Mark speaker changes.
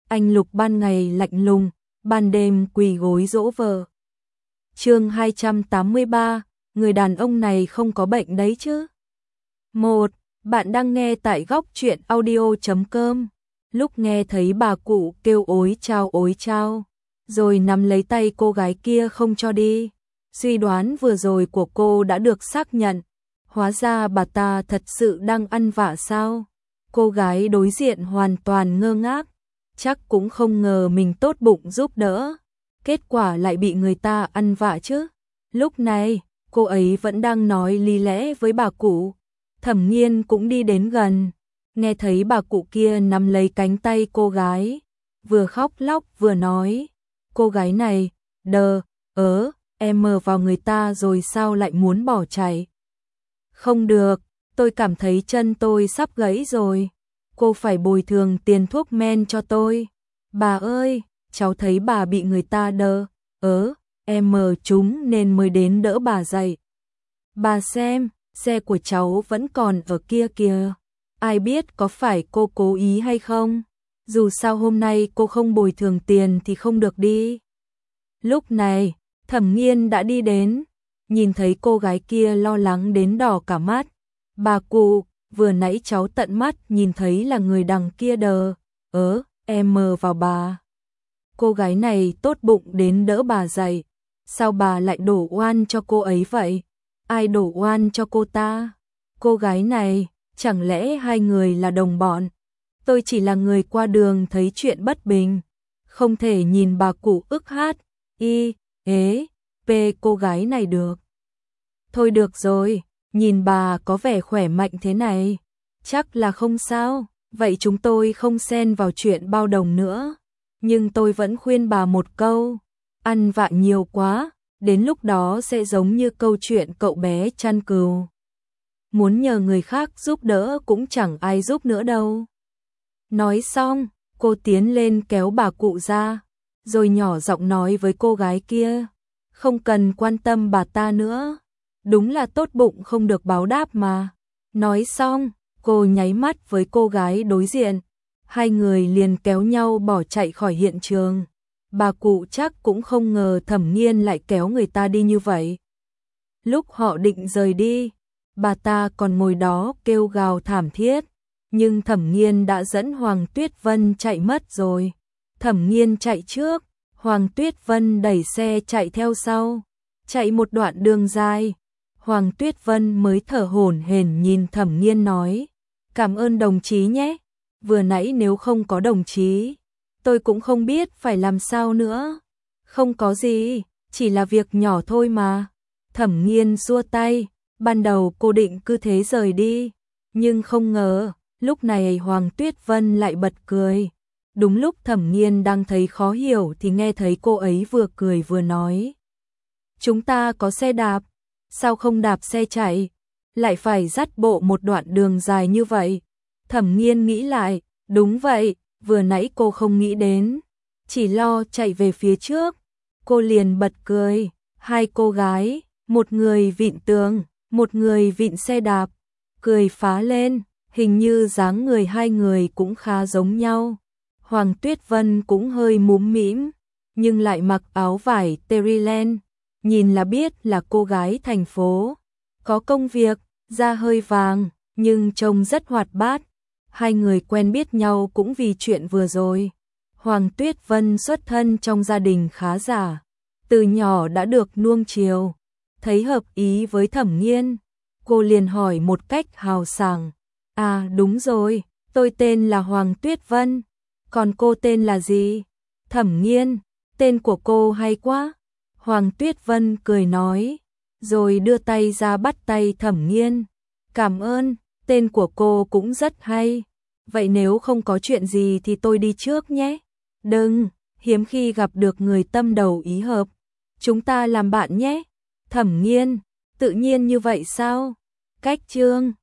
Speaker 1: anh Lục ban ngày lạnh lùng, ban đêm quỳ gối dỗ vợ. Chương 283, người đàn ông này không có bệnh đấy chứ. 1. Bạn đang nghe tại góc truyện audio.com. Lúc nghe thấy bà cụ kêu ối chao, rồi nắm lấy tay cô gái kia không cho đi. Suy đoán vừa rồi của cô đã được xác nhận. Hóa ra bà ta thật sự đang ăn vạ sao? Cô gái đối diện hoàn toàn ngơ ngác. Chắc cũng không ngờ mình tốt bụng giúp đỡ. Kết quả lại bị người ta ăn vạ chứ. Lúc này, cô ấy vẫn đang nói lý lẽ với bà cụ. Thẩm Nghiên cũng đi đến gần. Nghe thấy bà cụ kia nắm lấy cánh tay cô gái. Vừa khóc lóc vừa nói. Cô gái này, em mờ vào người ta rồi sao lại muốn bỏ chạy. Không được, tôi cảm thấy chân tôi sắp gãy rồi. Cô phải bồi thường tiền thuốc men cho tôi. Bà ơi, cháu thấy bà bị người ta em mờ chúng nên mới đến đỡ bà dậy. Bà xem, xe của cháu vẫn còn ở kia kìa. Ai biết có phải cô cố ý hay không? Dù sao hôm nay cô không bồi thường tiền thì không được đi. Lúc này, Thẩm Nghiên đã đi đến, nhìn thấy cô gái kia lo lắng đến đỏ cả mắt. Bà cụ, vừa nãy cháu tận mắt nhìn thấy là người đằng kia em mờ vào bà. Cô gái này tốt bụng đến đỡ bà dậy. Sao bà lại đổ oan cho cô ấy vậy? Ai đổ oan cho cô ta? Cô gái này, chẳng lẽ hai người là đồng bọn? Tôi chỉ là người qua đường thấy chuyện bất bình. Không thể nhìn bà cụ cô gái này được. Thôi được rồi, nhìn bà có vẻ khỏe mạnh thế này. Chắc là không sao, vậy chúng tôi không xen vào chuyện bao đồng nữa. Nhưng tôi vẫn khuyên bà một câu, ăn vạ nhiều quá, đến lúc đó sẽ giống như câu chuyện cậu bé chăn cừu. Muốn nhờ người khác giúp đỡ cũng chẳng ai giúp nữa đâu. Nói xong, cô tiến lên kéo bà cụ ra, rồi nhỏ giọng nói với cô gái kia, không cần quan tâm bà ta nữa, đúng là tốt bụng không được báo đáp mà. Nói xong, cô nháy mắt với cô gái đối diện, hai người liền kéo nhau bỏ chạy khỏi hiện trường. Bà cụ chắc cũng không ngờ Thẩm Nghiên lại kéo người ta đi như vậy. Lúc họ định rời đi, bà ta còn ngồi đó kêu gào thảm thiết, nhưng Thẩm Nghiên đã dẫn Hoàng Tuyết Vân chạy mất rồi. Thẩm Nghiên chạy trước, Hoàng Tuyết Vân đẩy xe chạy theo sau. Chạy một đoạn đường dài, Hoàng Tuyết Vân mới thở hổn hển nhìn Thẩm Nghiên nói, cảm ơn đồng chí nhé, vừa nãy nếu không có đồng chí, tôi cũng không biết phải làm sao nữa. Không có gì, chỉ là việc nhỏ thôi mà. Thẩm Nghiên xua tay, ban đầu cô định cứ thế rời đi, nhưng không ngờ, lúc này Hoàng Tuyết Vân lại bật cười. Đúng lúc Thẩm Nghiên đang thấy khó hiểu thì nghe thấy cô ấy vừa cười vừa nói. Chúng ta có xe đạp, sao không đạp xe chạy, lại phải dắt bộ một đoạn đường dài như vậy. Thẩm Nghiên nghĩ lại, đúng vậy, vừa nãy cô không nghĩ đến, chỉ lo chạy về phía trước. Cô liền bật cười, hai cô gái, một người vịn tường, một người vịn xe đạp, cười phá lên, hình như dáng người hai người cũng khá giống nhau. Hoàng Tuyết Vân cũng hơi múm mĩm, nhưng lại mặc áo vải Terryland, nhìn là biết là cô gái thành phố, có công việc, da hơi vàng, nhưng trông rất hoạt bát. Hai người quen biết nhau cũng vì chuyện vừa rồi. Hoàng Tuyết Vân xuất thân trong gia đình khá giả, từ nhỏ đã được nuông chiều, thấy hợp ý với Thẩm Nghiên, cô liền hỏi một cách hào sảng, à đúng rồi, tôi tên là Hoàng Tuyết Vân, còn cô tên là gì? Thẩm Nghiên, tên của cô hay quá. Hoàng Tuyết Vân cười nói, rồi đưa tay ra bắt tay Thẩm Nghiên. Cảm ơn, tên của cô cũng rất hay. Vậy nếu không có chuyện gì thì tôi đi trước nhé. Đừng, hiếm khi gặp được người tâm đầu ý hợp. Chúng ta làm bạn nhé. Thẩm Nghiên, tự nhiên như vậy sao? Cách chương